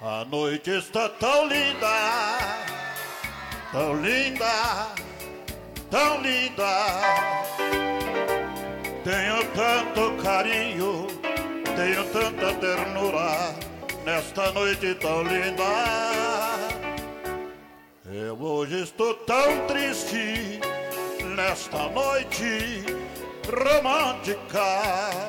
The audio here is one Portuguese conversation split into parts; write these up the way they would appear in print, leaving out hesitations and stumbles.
A noite está tão linda, tão linda, tão linda. Tenho tanto carinho, tenho tanta ternura nesta noite tão linda. Eu hoje estou tão triste nesta noite romântica.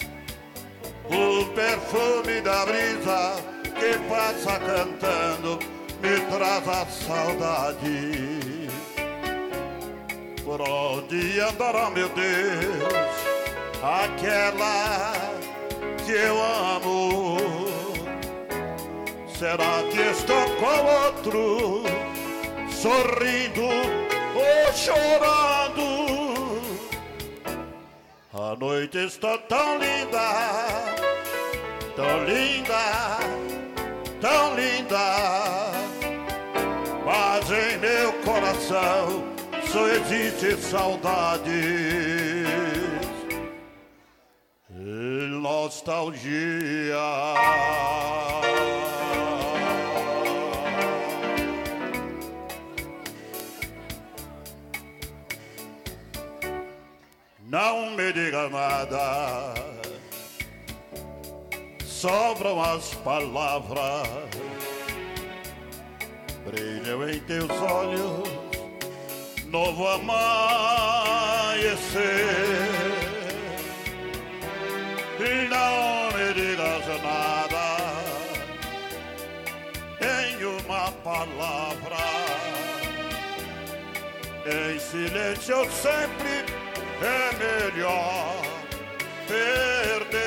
O perfume da brisa que passa cantando me traz a saudade. Por onde andará, meu Deus, aquela que eu amo? Será que estou com outro, sorrindo ou chorando? A noite está tão linda, tão linda, tão linda, mas em meu coração só existe saudade e nostalgia. Não me diga nada, sobram as palavras, brilham em teus olhos, novo amanhecer. Não me digas nada, em uma palavra, em silêncio sempre é melhor perder.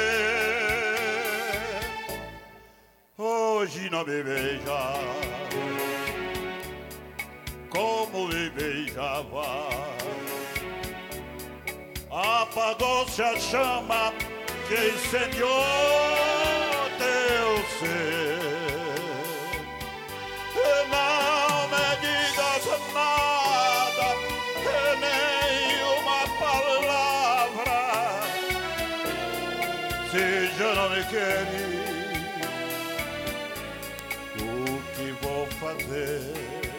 Hoje não me beija como me beijava. Apagou-se a chama que incendiou teu ser. Não me digas nada, nem uma palavra, se já não me queres. O que vou fazer?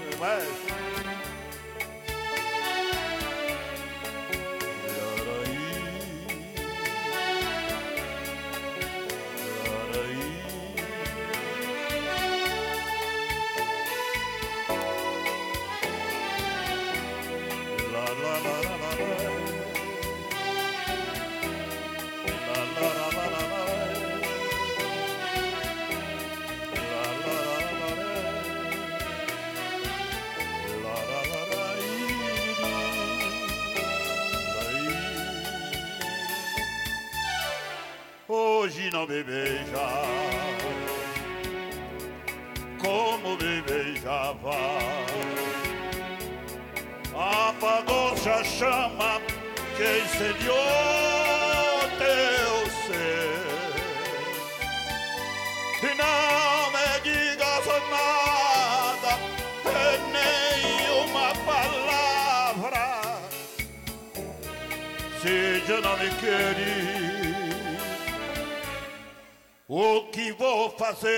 Hoje não me beija como me beijava. Apagou-se a chama que incendiou teu ser. E não me digas nada, nem uma palavra, se já não me queres. O que vou fazer?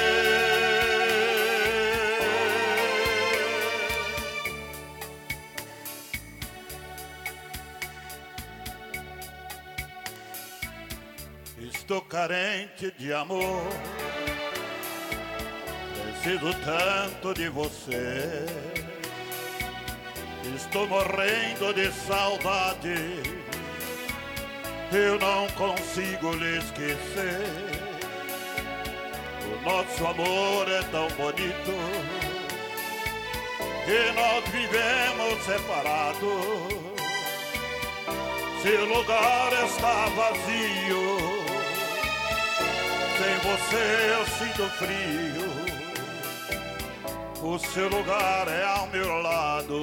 Estou carente de amor, preciso tanto de você. Estou morrendo de saudade, eu não consigo lhe esquecer. Nosso amor é tão bonito que nós vivemos separados. Seu lugar está vazio, sem você eu sinto frio. O seu lugar é ao meu lado.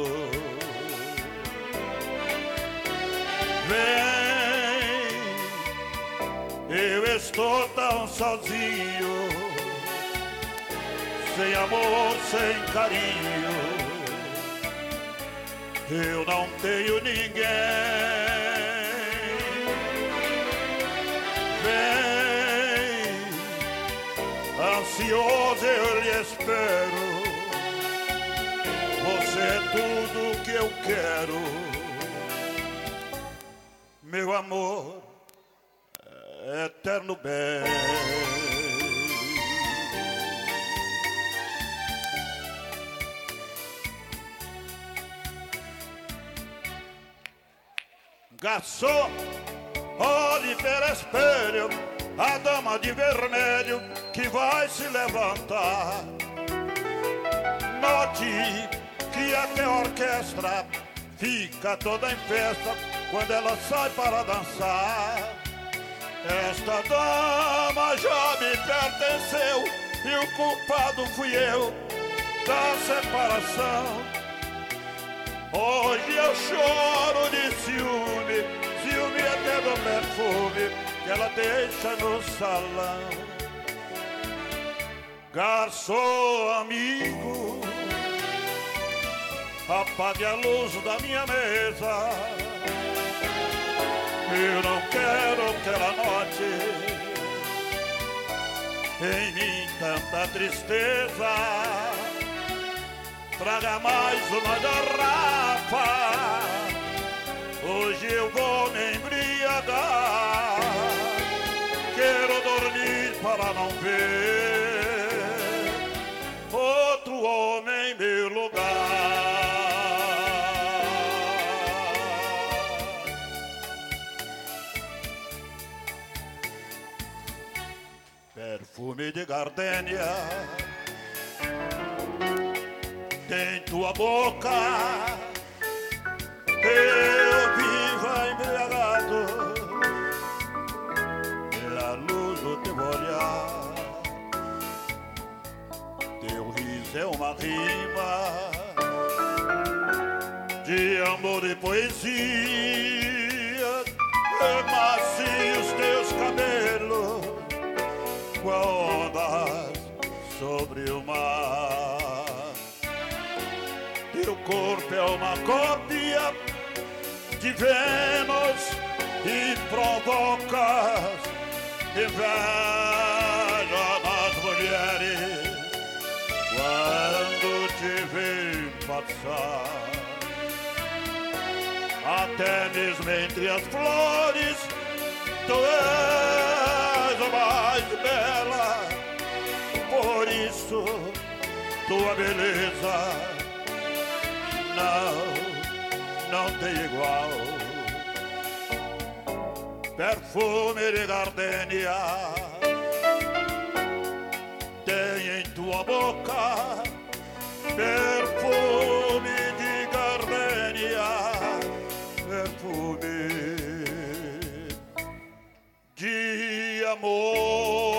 Vem, eu estou tão sozinho, sem amor, sem carinho, eu não tenho ninguém. Vem, ansioso eu lhe espero. Você é tudo que eu quero. Meu amor, eterno bem. Garçom, olhe pelo espelho a dama de vermelho que vai se levantar. Note que até a orquestra fica toda em festa quando ela sai para dançar. Esta dama já me pertenceu e o culpado fui eu da separação. Hoje eu choro de ciúme, ciúme até do perfume que ela deixa no salão. Garçom amigo, apague a luz da minha mesa. Eu não quero que ela note em mim tanta tristeza. Traga mais uma garrafa, hoje eu vou me embriagar. Quero dormir para não ver outro homem em meu lugar. Perfume de gardênia tem tua boca, eu vivo embriagado pela luz do teu olhar. Teu riso é uma rima de amor e poesia. É macio os teus cabelos, qual ondas sobre o mar. Teu corpo é uma cópia de Vênus e provocas inveja nas mulheres quando te veem passar. Até mesmo entre as flores tu és a mais bela. Por isso tua beleza não tem igual. Perfume de gardênia tem em tua boca. Perfume de gardênia, perfume de amor.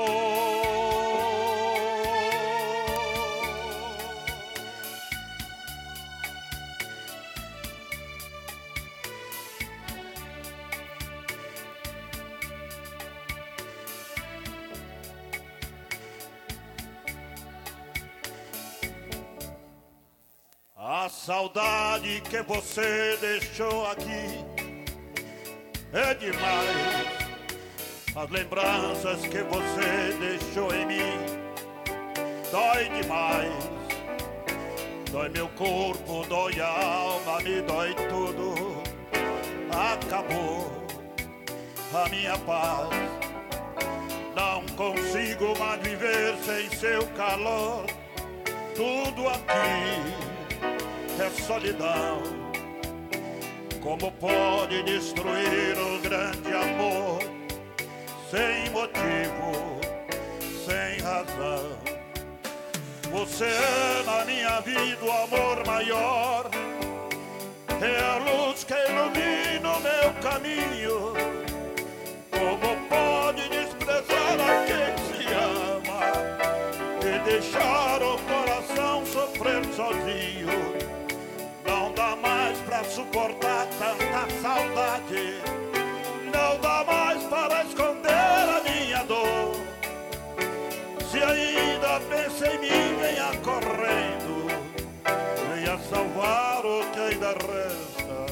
A saudade que você deixou aqui é demais. As lembranças que você deixou em mim dói demais. Dói meu corpo, dói a alma, me dói tudo. Acabou a minha paz. Não consigo mais viver sem seu calor. Tudo aqui é solidão. Como pode destruir o grande amor sem motivo, sem razão? Você é na minha vida o amor maior, é a luz que ilumina o meu caminho. Como pode desprezar a quem se ama e deixar o coração sofrer sozinho? Não dá mais pra suportar tanta saudade, não dá mais para esconder a minha dor. Se ainda pensa em mim, venha correndo, venha salvar o que ainda resta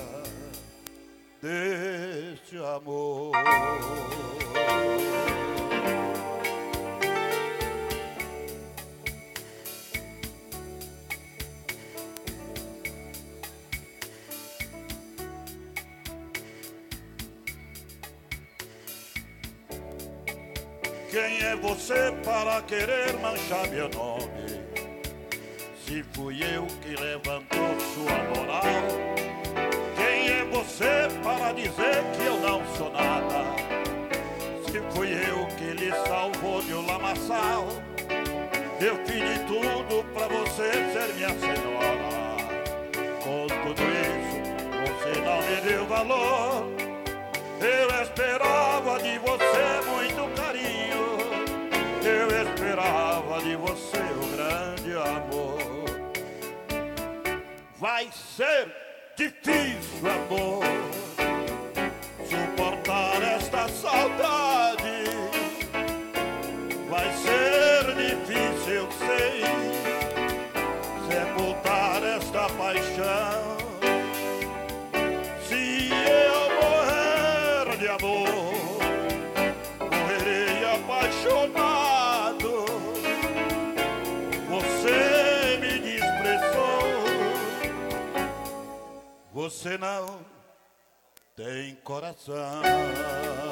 deste amor. Quem é você para querer manchar meu nome? Se fui eu que levantou sua moral, quem é você para dizer que eu não sou nada? Se fui eu que lhe salvou de um lamaçal, eu fiz de tudo pra você ser minha senhora. Com tudo isso, você não me deu valor. Eu esperava de você muito carinho, eu esperava de você o grande amor. Vai ser difícil, amor, suportar esta saudade. Vai ser difícil, eu sei, sepultar esta paixão. Se eu morrer de amor, morrerei apaixonado. Você me desprezou, você não tem coração.